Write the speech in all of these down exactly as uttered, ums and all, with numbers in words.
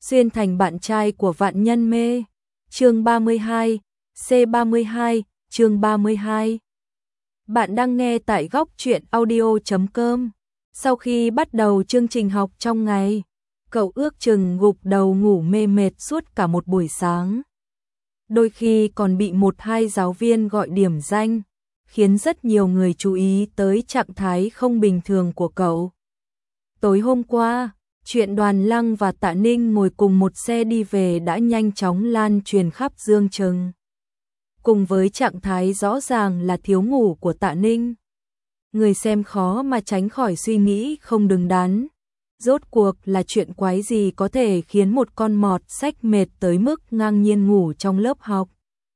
xuyên thành bạn trai của vạn nhân mê. Chương ba mươi hai, C ba mươi hai, chương ba mươi hai. Bạn đang nghe tại góc truyện audio chấm com. Sau khi bắt đầu chương trình học trong ngày, cậu ước chừng gục đầu ngủ mê mệt suốt cả một buổi sáng. Đôi khi còn bị một hai giáo viên gọi điểm danh, khiến rất nhiều người chú ý tới trạng thái không bình thường của cậu. Tối hôm qua, chuyện Đoàn Lăng và Tạ Ninh ngồi cùng một xe đi về đã nhanh chóng lan truyền khắp Dương Trừng. Cùng với trạng thái rõ ràng là thiếu ngủ của Tạ Ninh, người xem khó mà tránh khỏi suy nghĩ không đứng đắn. Rốt cuộc là chuyện quái gì có thể khiến một con mọt sách mệt tới mức ngang nhiên ngủ trong lớp học.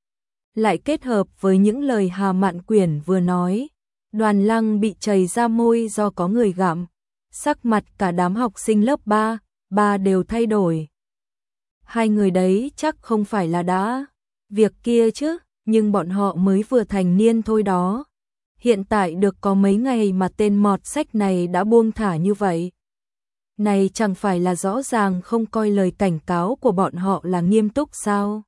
Lại kết hợp với những lời Hà Mạn Quyển vừa nói, Đoàn Lăng bị chảy ra môi do có người gặm. Sắc mặt cả đám học sinh lớp ba, ba đều thay đổi. Hai người đấy chắc không phải là đã việc kia chứ, nhưng bọn họ mới vừa thành niên thôi đó. Hiện tại được có mấy ngày mà tên mọt sách này đã buông thả như vậy. Này chẳng phải là rõ ràng không coi lời cảnh cáo của bọn họ là nghiêm túc sao?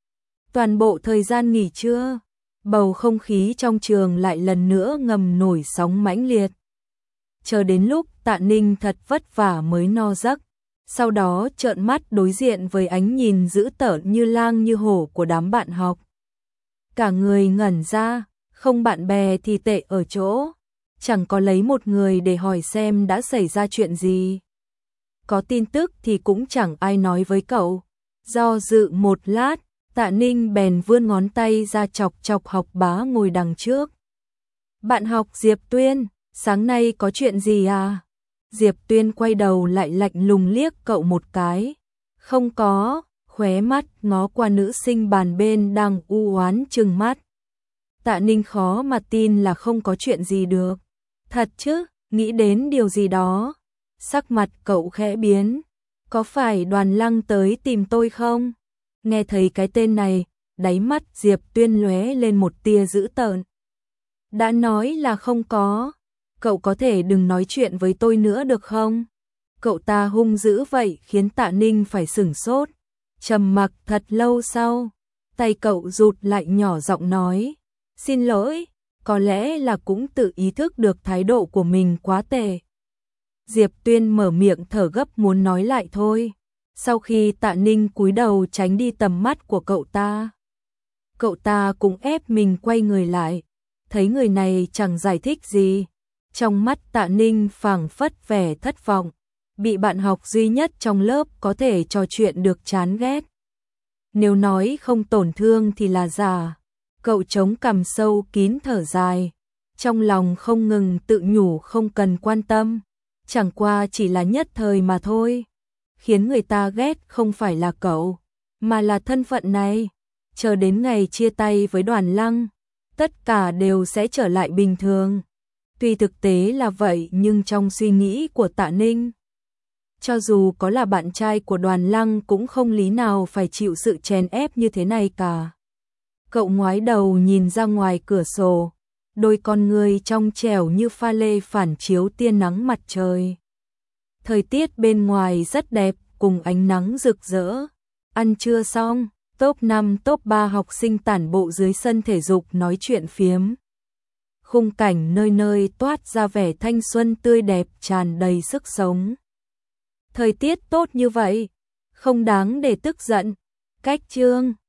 Toàn bộ thời gian nghỉ trưa, bầu không khí trong trường lại lần nữa ngầm nổi sóng mãnh liệt. Chờ đến lúc Tạ Ninh thật vất vả mới no giấc, sau đó trợn mắt đối diện với ánh nhìn dữ tợn như lang như hổ của đám bạn học. Cả người ngẩn ra, không bạn bè thì tệ ở chỗ, chẳng có lấy một người để hỏi xem đã xảy ra chuyện gì. Có tin tức thì cũng chẳng ai nói với cậu. Do dự một lát, Tạ Ninh bèn vươn ngón tay ra chọc chọc học bá ngồi đằng trước. Bạn học Diệp Tuyên, sáng nay có chuyện gì à? Diệp Tuyên quay đầu lại lạnh lùng liếc cậu một cái. Không có, khóe mắt ngó qua nữ sinh bàn bên đang u oán trừng mắt. Tạ Ninh khó mà tin là không có chuyện gì được. Thật chứ, nghĩ đến điều gì đó. Sắc mặt cậu khẽ biến. Có phải Đoàn Lăng tới tìm tôi không? Nghe thấy cái tên này, đáy mắt Diệp Tuyên lóe lên một tia dữ tợn. Đã nói là không có. Cậu có thể đừng nói chuyện với tôi nữa được không? Cậu ta hung dữ vậy khiến Tạ Ninh phải sửng sốt. Trầm mặc thật lâu sau, tay cậu rụt lại nhỏ giọng nói. Xin lỗi, có lẽ là cũng tự ý thức được thái độ của mình quá tệ. Diệp Tuyên mở miệng thở gấp muốn nói lại thôi. Sau khi Tạ Ninh cúi đầu tránh đi tầm mắt của cậu ta, cậu ta cũng ép mình quay người lại. Thấy người này chẳng giải thích gì. Trong mắt Tạ Ninh phảng phất vẻ thất vọng, bị bạn học duy nhất trong lớp có thể trò chuyện được chán ghét. Nếu nói không tổn thương thì là giả. Cậu chống cằm sâu kín thở dài, trong lòng không ngừng tự nhủ không cần quan tâm, chẳng qua chỉ là nhất thời mà thôi. Khiến người ta ghét không phải là cậu, mà là thân phận này. Chờ đến ngày chia tay với Đoàn Lăng, tất cả đều sẽ trở lại bình thường. Tuy thực tế là vậy nhưng trong suy nghĩ của Tạ Ninh, cho dù có là bạn trai của Đoàn Lăng cũng không lý nào phải chịu sự chèn ép như thế này cả. Cậu ngoái đầu nhìn ra ngoài cửa sổ, đôi con người trong trẻo như pha lê phản chiếu tia nắng mặt trời. Thời tiết bên ngoài rất đẹp cùng ánh nắng rực rỡ. Ăn trưa xong, top năm top ba học sinh tản bộ dưới sân thể dục nói chuyện phiếm. Khung cảnh nơi nơi toát ra vẻ thanh xuân tươi đẹp tràn đầy sức sống. Thời tiết tốt như vậy, không đáng để tức giận. Cách chương